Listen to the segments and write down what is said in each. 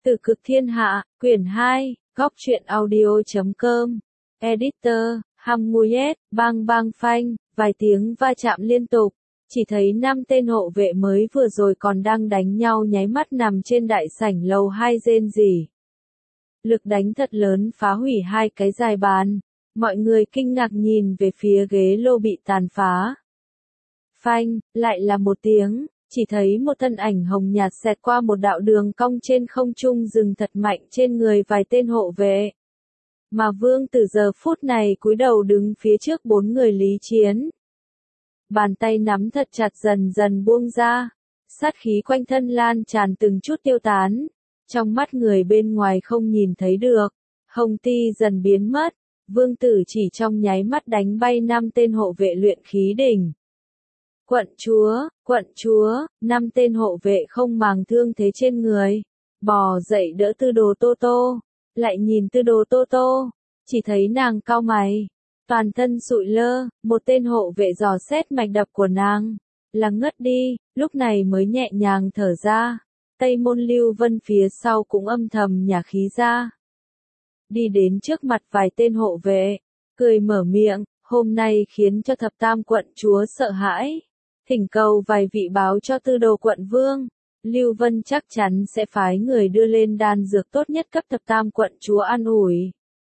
Từ cực thiên hạ, quyển 2, góc truyện audio.com. Editor, Hamuyet, bang bang phanh, vài tiếng va chạm liên tục. Chỉ thấy 5 tên hộ vệ mới vừa rồi còn đang đánh nhau nháy mắt nằm trên đại sảnh lầu 2 rên rỉ. Lực đánh thật lớn phá hủy 2 cái dài bàn. Mọi người kinh ngạc nhìn về phía ghế lô bị tàn phá. Phanh, lại là một tiếng. Chỉ thấy một thân ảnh hồng nhạt xẹt qua một đạo đường cong trên không trung dừng thật mạnh trên người vài tên hộ vệ. Mà Vương Tử giờ phút này cúi đầu đứng phía trước 4 người lý chiến. Bàn tay nắm thật chặt dần dần buông ra. Sát khí quanh thân lan tràn từng chút tiêu tán. Trong mắt người bên ngoài không nhìn thấy được. Hồng ti dần biến mất. Vương Tử chỉ trong nháy mắt đánh bay 5 tên hộ vệ luyện khí đỉnh. Quận chúa, 5 tên hộ vệ không màng thương thế trên người. Bò dậy đỡ Tư Đồ Tô Tô. Lại nhìn Tư Đồ Tô Tô. Chỉ thấy nàng cau mày. Toàn thân sụi lơ, một tên hộ vệ dò xét mạch đập của nàng. Là ngất đi, lúc này mới nhẹ nhàng thở ra. Tây Môn Lưu Vân phía sau cũng âm thầm nhả khí ra. Đi đến trước mặt vài tên hộ vệ. Cười mở miệng, hôm nay khiến cho thập tam quận chúa sợ hãi. Thỉnh cầu vài vị báo cho Tư Đồ quận vương. Lưu Vân chắc chắn sẽ phái người đưa lên đan dược tốt nhất cấp thập tam quận chúa an ủi.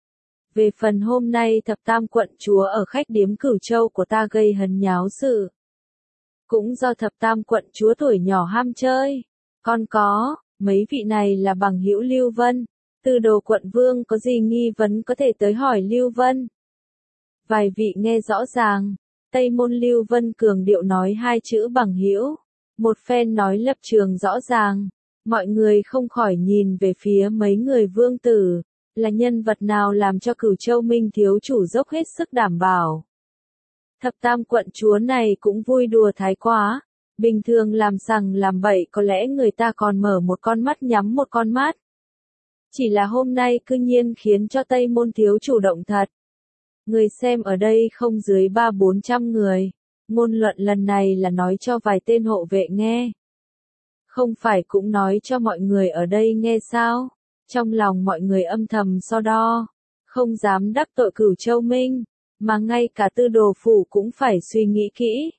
Về phần hôm nay thập tam quận chúa ở khách điếm Cửu Châu của ta gây hấn nháo sự. Cũng do thập tam quận chúa tuổi nhỏ ham chơi. Còn có, mấy vị này là bằng hữu Lưu Vân. Tư Đồ quận vương có gì nghi vấn có thể tới hỏi Lưu Vân. Vài vị nghe rõ ràng. Tây Môn Lưu Vân cường điệu nói 2 chữ bằng hữu. Một phen nói lập trường rõ ràng. Mọi người không khỏi nhìn về phía mấy người Vương Tử. Là nhân vật nào làm cho Cửu Châu Minh thiếu chủ dốc hết sức đảm bảo. Thập tam quận chúa này cũng vui đùa thái quá. Bình thường làm sằng làm bậy có lẽ người ta còn mở một con mắt nhắm một con mắt. Chỉ là hôm nay cư nhiên khiến cho Tây Môn thiếu chủ động thật. Người xem ở đây không dưới 300-400 người. Ngôn luận lần này là nói cho vài tên hộ vệ nghe. Không phải cũng nói cho mọi người ở đây nghe sao? Trong lòng mọi người âm thầm so đo. Không dám đắc tội Cửu Châu Minh. Mà ngay cả Tư Đồ phủ cũng phải suy nghĩ kỹ.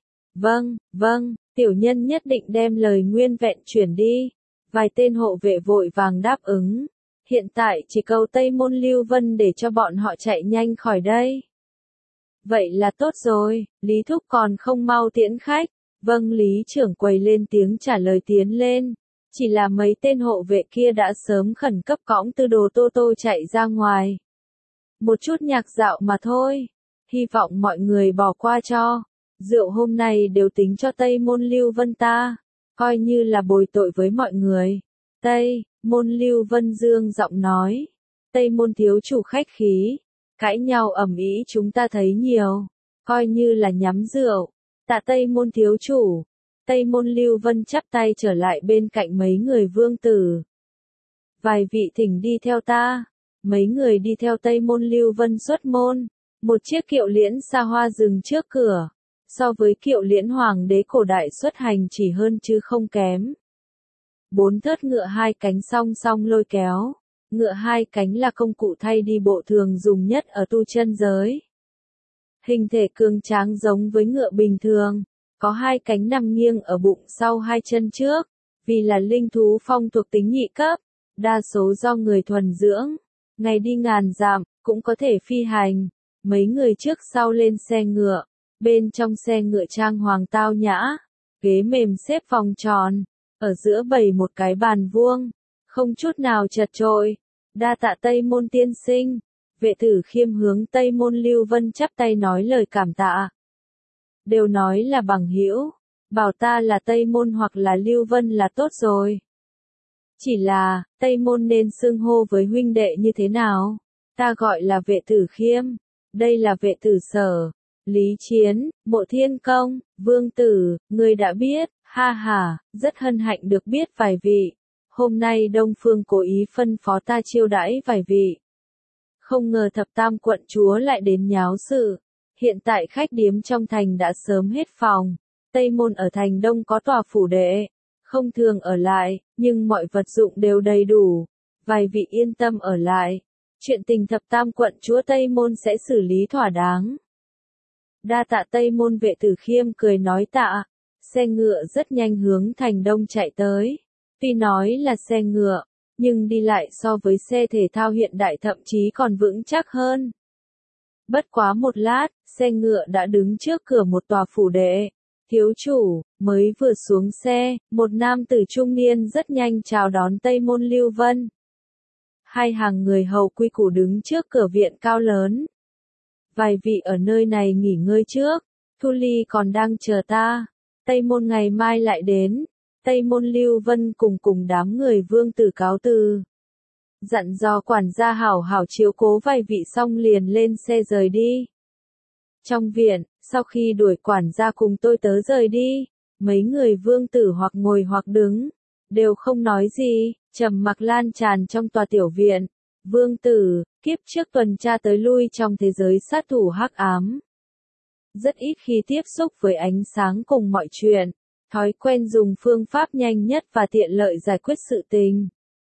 Vâng, tiểu nhân nhất định đem lời nguyên vẹn chuyển đi. Vài tên hộ vệ vội vàng đáp ứng. Hiện tại chỉ cầu Tây Môn Lưu Vân để cho bọn họ chạy nhanh khỏi đây. Vậy là tốt rồi, Lý Thúc còn không mau tiễn khách. Vâng, Lý trưởng quầy lên tiếng trả lời tiến lên. Chỉ là mấy tên hộ vệ kia đã sớm khẩn cấp cõng Tư Đồ Tô Tô chạy ra ngoài. Một chút nhạc dạo mà thôi. Hy vọng mọi người bỏ qua cho. Rượu hôm nay đều tính cho Tây Môn Lưu Vân ta. Coi như là bồi tội với mọi người. Tây Môn Lưu Vân dương giọng nói. Tây Môn thiếu chủ khách khí. Cãi nhau ầm ĩ chúng ta thấy nhiều. Coi như là nhắm rượu. Tạ Tây Môn thiếu chủ. Tây Môn Lưu Vân chắp tay trở lại bên cạnh mấy người Vương Tử. Vài vị thỉnh đi theo ta. Mấy người đi theo Tây Môn Lưu Vân xuất môn. Một chiếc kiệu liễn xa hoa dừng trước cửa. So với kiệu liễn hoàng đế cổ đại xuất hành chỉ hơn chứ không kém. 4 thớt ngựa 2 cánh song song lôi kéo. Ngựa 2 cánh là công cụ thay đi bộ thường dùng nhất ở tu chân giới. Hình thể cường tráng giống với ngựa bình thường. Có 2 cánh nằm nghiêng ở bụng sau 2 chân trước. Vì là linh thú phong thuộc tính nhị cấp. Đa số do người thuần dưỡng. Ngày đi ngàn dặm, cũng có thể phi hành. Mấy người trước sau lên xe ngựa. Bên trong xe ngựa trang hoàng tao nhã. Ghế mềm xếp vòng tròn. Ở giữa bày một cái bàn vuông. Không chút nào chật chội. Đa tạ Tây Môn tiên sinh. Vệ tử Khiêm hướng Tây Môn Lưu Vân chắp tay nói lời cảm tạ. Đều nói là bằng hữu. Bảo ta là Tây Môn hoặc là Lưu Vân là tốt rồi. Chỉ là, Tây Môn nên xưng hô với huynh đệ như thế nào? Ta gọi là vệ tử Khiêm. Đây là vệ tử Sở. Lý Chiến, Mộ Thiên Công, Vương Tử, người đã biết, ha ha, rất hân hạnh được biết vài vị. Hôm nay Đông Phương cố ý phân phó ta chiêu đãi vài vị. Không ngờ thập tam quận chúa lại đến nháo sự. Hiện tại khách điếm trong thành đã sớm hết phòng. Tây Môn ở thành Đông có tòa phủ đệ. Không thường ở lại, nhưng mọi vật dụng đều đầy đủ. vài vị yên tâm ở lại. Chuyện tình thập tam quận chúa Tây Môn sẽ xử lý thỏa đáng. Đa tạ Tây Môn Vệ Tử Khiêm cười nói tạ. Xe ngựa rất nhanh hướng thành đông chạy tới. Tuy nói là xe ngựa, nhưng đi lại so với xe thể thao hiện đại thậm chí còn vững chắc hơn. Bất quá một lát, xe ngựa đã đứng trước cửa một tòa phủ đệ. Thiếu chủ, mới vừa xuống xe, một nam tử trung niên rất nhanh chào đón Tây Môn Lưu Vân. Hai hàng người hầu quy củ đứng trước cửa viện cao lớn. Vài vị ở nơi này nghỉ ngơi trước, Thu Ly còn đang chờ ta. Tây Môn ngày mai lại đến. Tây Môn Lưu Vân cùng đám người vương tử cáo từ. Dặn dò quản gia hảo hảo chiếu cố vài vị xong liền lên xe rời đi. Trong viện, sau khi đuổi quản gia cùng tôi tớ rời đi, mấy người vương tử hoặc ngồi hoặc đứng, đều không nói gì, trầm mặc lan tràn trong tòa tiểu viện. Vương tử, kiếp trước tuần tra tới lui trong thế giới sát thủ hắc ám. Rất ít khi tiếp xúc với ánh sáng cùng mọi chuyện, thói quen dùng phương pháp nhanh nhất và tiện lợi giải quyết sự tình.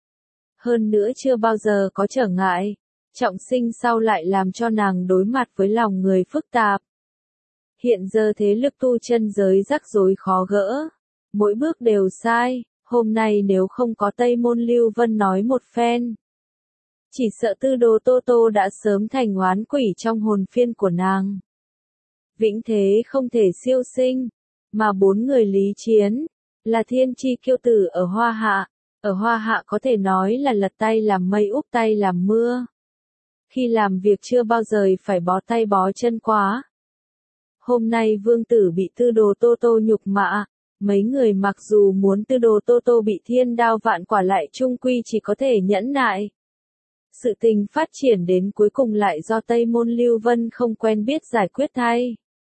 Hơn nữa chưa bao giờ có trở ngại, trọng sinh sau lại làm cho nàng đối mặt với lòng người phức tạp. Hiện giờ thế lực tu chân giới rắc rối khó gỡ, mỗi bước đều sai, hôm nay nếu không có Tây Môn Lưu Vân nói một phen, chỉ sợ Tư Đồ Tô Tô đã sớm thành oán quỷ trong hồn phiên của nàng. Vĩnh thế không thể siêu sinh, mà bốn người lý chiến, là thiên chi kiêu tử ở Hoa Hạ. Ở Hoa Hạ có thể nói là lật tay làm mây úp tay làm mưa. Khi làm việc chưa bao giờ phải bó tay bó chân quá. Hôm nay vương tử bị Tư Đồ Tô Tô nhục mạ, mấy người mặc dù muốn Tư Đồ Tô Tô bị thiên đao vạn quả lại chung quy chỉ có thể nhẫn nại. Sự tình phát triển đến cuối cùng lại do Tây Môn Lưu Vân không quen biết giải quyết thay.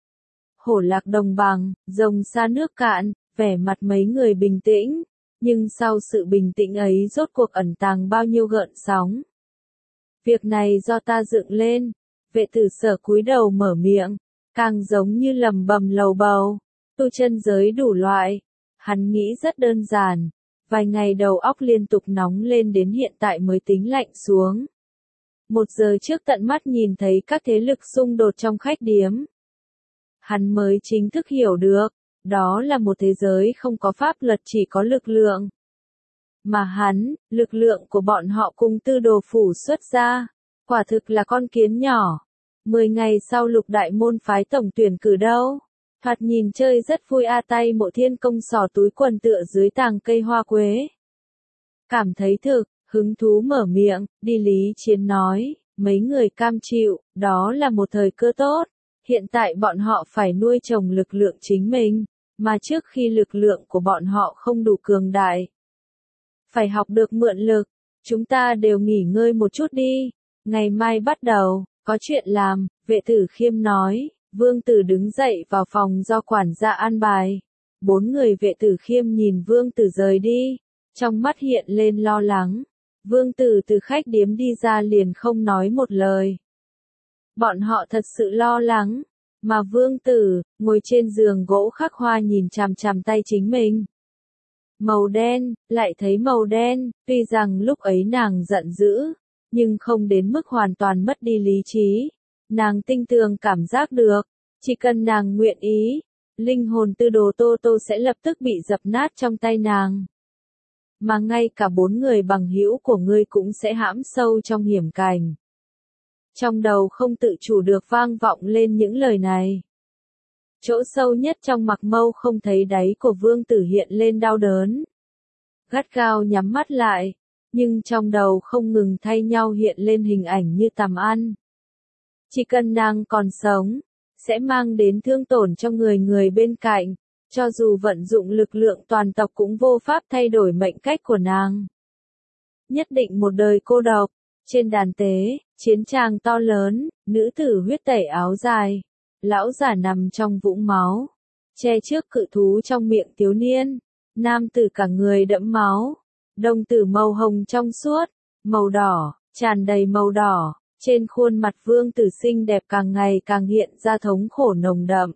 Hổ lạc đồng bằng, rồng xa nước cạn, vẻ mặt mấy người bình tĩnh. Nhưng sau sự bình tĩnh ấy rốt cuộc ẩn tàng bao nhiêu gợn sóng. Việc này do ta dựng lên. Vệ tử Sở cúi đầu mở miệng, càng giống như lầm bầm lầu bầu. Tu chân giới đủ loại. Hắn nghĩ rất đơn giản. Vài ngày đầu óc liên tục nóng lên đến hiện tại mới tính lạnh xuống. 1 giờ trước tận mắt nhìn thấy các thế lực xung đột trong khách điếm. Hắn mới chính thức hiểu được. Đó là một thế giới không có pháp luật chỉ có lực lượng. Mà hắn, lực lượng của bọn họ cùng Tư Đồ phủ xuất ra, quả thực là con kiến nhỏ. 10 ngày sau Lục Đại môn phái tổng tuyển cử đâu. Thoạt nhìn chơi rất vui tay Mộ Thiên Công xỏ túi quần tựa dưới tàng cây hoa quế. Cảm thấy thực, hứng thú mở miệng, đi Lý Chiến nói, mấy người cam chịu, đó là một thời cơ tốt. Hiện tại bọn họ phải nuôi trồng lực lượng chính mình. Mà trước khi lực lượng của bọn họ không đủ cường đại, phải học được mượn lực, chúng ta đều nghỉ ngơi một chút đi, ngày mai bắt đầu, có chuyện làm, Vệ Tử Khiêm nói, vương tử đứng dậy vào phòng do quản gia an bài. 4 người Vệ Tử Khiêm nhìn vương tử rời đi, trong mắt hiện lên lo lắng, vương tử từ khách điếm đi ra liền không nói một lời. Bọn họ thật sự lo lắng. Mà vương tử, ngồi trên giường gỗ khắc hoa nhìn chằm chằm tay chính mình. Màu đen, lại thấy màu đen, tuy rằng lúc ấy nàng giận dữ, nhưng không đến mức hoàn toàn mất đi lý trí. Nàng tinh tường cảm giác được, chỉ cần nàng nguyện ý, linh hồn Tư Đồ Tô Tô sẽ lập tức bị dập nát trong tay nàng. Mà ngay cả 4 người bằng hữu của ngươi cũng sẽ hãm sâu trong hiểm cảnh. Trong đầu không tự chủ được vang vọng lên những lời này. Chỗ sâu nhất trong mặc mâu không thấy đáy của vương tử hiện lên đau đớn. Gắt gao nhắm mắt lại, nhưng trong đầu không ngừng thay nhau hiện lên hình ảnh như tầm ăn. Chỉ cần nàng còn sống, sẽ mang đến thương tổn cho người bên cạnh, cho dù vận dụng lực lượng toàn tộc cũng vô pháp thay đổi mệnh cách của nàng. Nhất định một đời cô độc. Trên đàn tế, chiến tràng to lớn, nữ tử huyết tẩy áo dài, lão giả nằm trong vũng máu, che trước cự thú trong miệng thiếu niên, nam tử cả người đẫm máu, đồng tử màu hồng trong suốt, màu đỏ, tràn đầy màu đỏ, trên khuôn mặt vương tử xinh đẹp càng ngày càng hiện ra thống khổ nồng đậm.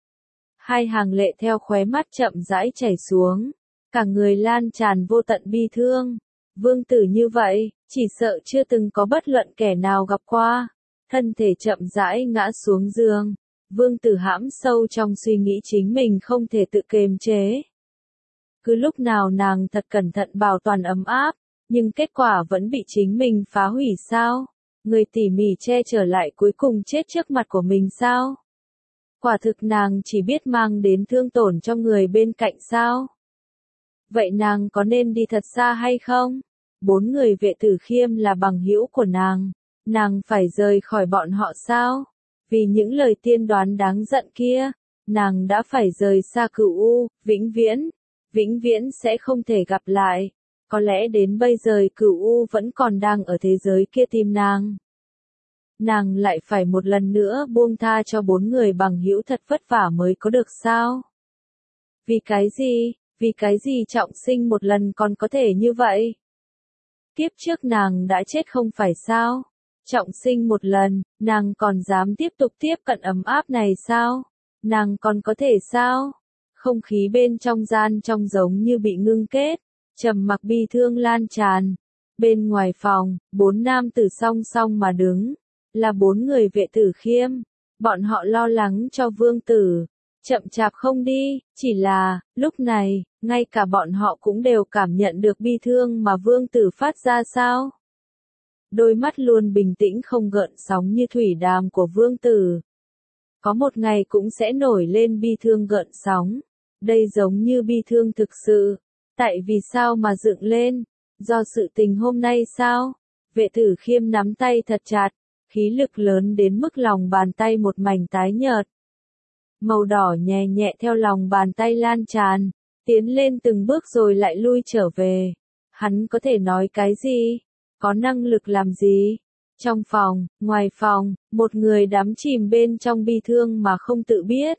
Hai hàng lệ theo khóe mắt chậm rãi chảy xuống, cả người lan tràn vô tận bi thương. Vương tử như vậy, chỉ sợ chưa từng có bất luận kẻ nào gặp qua. Thân thể chậm rãi ngã xuống giường. Vương tử hãm sâu trong suy nghĩ chính mình không thể tự kiềm chế. Cứ lúc nào nàng thật cẩn thận bảo toàn ấm áp, nhưng kết quả vẫn bị chính mình phá hủy sao? Người tỉ mỉ che chở lại cuối cùng chết trước mặt của mình sao? Quả thực nàng chỉ biết mang đến thương tổn cho người bên cạnh sao? Vậy nàng có nên đi thật xa hay không? 4 người Vệ Tử Khiêm là bằng hữu của nàng phải rời khỏi bọn họ sao? Vì những lời tiên đoán đáng giận kia, nàng đã phải rời xa Cửu U, vĩnh viễn sẽ không thể gặp lại. Có lẽ đến bây giờ Cửu U vẫn còn đang ở thế giới kia tìm nàng. Nàng lại phải một lần nữa buông tha cho 4 người bằng hữu thật vất vả mới có được sao? Vì cái gì? Vì cái gì Trọng Sinh một lần còn có thể như vậy? Kiếp trước nàng đã chết không phải sao? Trọng sinh một lần, nàng còn dám tiếp tục tiếp cận ấm áp này sao? Nàng còn có thể sao? Không khí bên trong gian trong giống như bị ngưng kết, trầm mặc bi thương lan tràn. Bên ngoài phòng, 4 nam tử song song mà đứng, là 4 người Vệ Tử Khiêm. Bọn họ lo lắng cho vương tử, chậm chạp không đi, chỉ là, lúc này, ngay cả bọn họ cũng đều cảm nhận được bi thương mà vương tử phát ra sao? Đôi mắt luôn bình tĩnh không gợn sóng như thủy đàm của vương tử. Có một ngày cũng sẽ nổi lên bi thương gợn sóng. Đây giống như bi thương thực sự. Tại vì sao mà dựng lên? Do sự tình hôm nay sao? Vệ Tử Khiêm nắm tay thật chặt, khí lực lớn đến mức lòng bàn tay một mảnh tái nhợt. Màu đỏ nhẹ nhẹ theo lòng bàn tay lan tràn, tiến lên từng bước rồi lại lui trở về. Hắn có thể nói cái gì? Có năng lực làm gì? Trong phòng, ngoài phòng, một người đắm chìm bên trong bi thương mà không tự biết.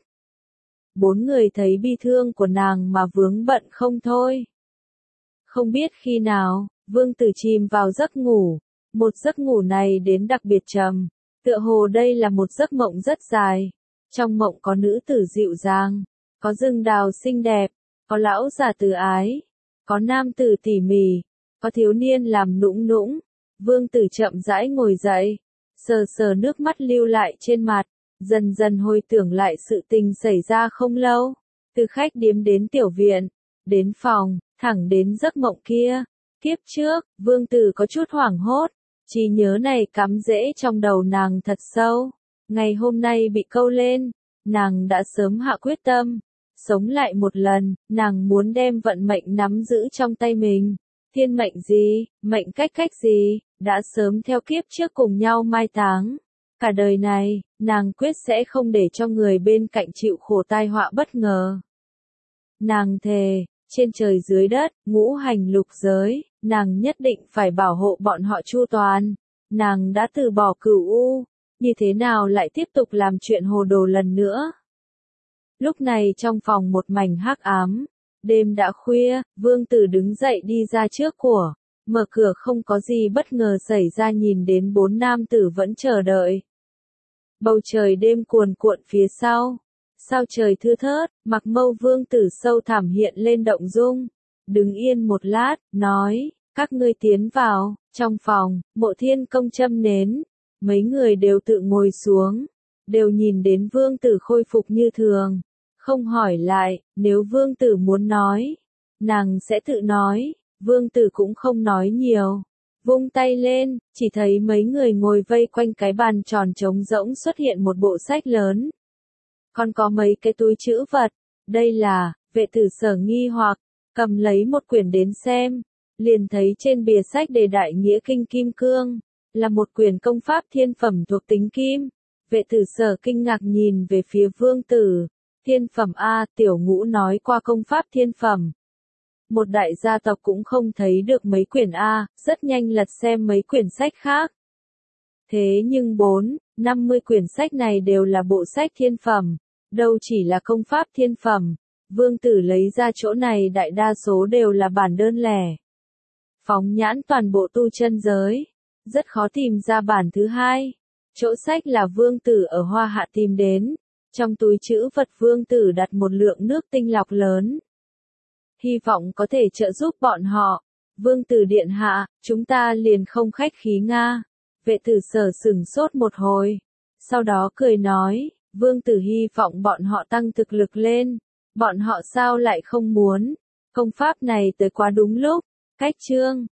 4 người thấy bi thương của nàng mà vướng bận không thôi. Không biết khi nào, vương tử chìm vào giấc ngủ. Một giấc ngủ này đến đặc biệt trầm. Tựa hồ đây là một giấc mộng rất dài. Trong mộng có nữ tử dịu dàng, có rừng đào xinh đẹp, có lão già từ ái, có nam tử tỉ mỉ, có thiếu niên làm nũng nũng. Vương tử chậm rãi ngồi dậy, sờ sờ nước mắt lưu lại trên mặt, dần dần hồi tưởng lại sự tình xảy ra không lâu. Từ khách điếm đến tiểu viện, đến phòng, thẳng đến giấc mộng kia. Kiếp trước, vương tử có chút hoảng hốt, trí nhớ này cắm rễ trong đầu nàng thật sâu. Ngày hôm nay bị câu lên, nàng đã sớm hạ quyết tâm. Sống lại một lần, nàng muốn đem vận mệnh nắm giữ trong tay mình. Thiên mệnh gì, mệnh cách gì, đã sớm theo kiếp trước cùng nhau mai táng. Cả đời này, nàng quyết sẽ không để cho người bên cạnh chịu khổ tai họa bất ngờ. Nàng thề, trên trời dưới đất, ngũ hành lục giới, nàng nhất định phải bảo hộ bọn họ chu toàn. Nàng đã từ bỏ Cửu U, như thế nào lại tiếp tục làm chuyện hồ đồ lần nữa? Lúc này trong phòng một mảnh hắc ám. Đêm đã khuya, vương tử đứng dậy đi ra trước của, mở cửa không có gì bất ngờ xảy ra nhìn đến 4 nam tử vẫn chờ đợi. Bầu trời đêm cuồn cuộn phía sau, sao trời thưa thớt, mặc mâu vương tử sâu thẳm hiện lên động dung. Đứng yên một lát, nói, các ngươi tiến vào. Trong phòng, Mộ Thiên Công châm nến, mấy người đều tự ngồi xuống, đều nhìn đến vương tử khôi phục như thường. Không hỏi lại, nếu vương tử muốn nói, nàng sẽ tự nói. Vương tử cũng không nói nhiều. Vung tay lên, chỉ thấy mấy người ngồi vây quanh cái bàn tròn trống rỗng xuất hiện một bộ sách lớn. Còn có mấy cái túi trữ vật. Đây là, Vệ Tử Sở nghi hoặc, cầm lấy một quyển đến xem. Liền thấy trên bìa sách đề Đại Nghĩa Kinh Kim Cương, là một quyển công pháp thiên phẩm thuộc tính kim. Vệ Tử Sở kinh ngạc nhìn về phía vương tử. Thiên phẩm A, tiểu ngũ nói qua công pháp thiên phẩm. Một đại gia tộc cũng không thấy được mấy quyển A, rất nhanh lật xem mấy quyển sách khác. Thế nhưng 50 quyển sách này đều là bộ sách thiên phẩm, đâu chỉ là công pháp thiên phẩm. Vương tử lấy ra chỗ này đại đa số đều là bản đơn lẻ. Phóng nhãn toàn bộ tu chân giới, rất khó tìm ra bản thứ hai. Chỗ sách là vương tử ở Hoa Hạ tìm đến. Trong túi trữ vật vương tử đặt một lượng nước tinh lọc lớn. Hy vọng có thể trợ giúp bọn họ. Vương tử điện hạ, chúng ta liền không khách khí nga. Vệ tử Sở sửng sốt một hồi. Sau đó cười nói, vương tử hy vọng bọn họ tăng thực lực lên. Bọn họ sao lại không muốn? Công pháp này tới quá đúng lúc. Cách chương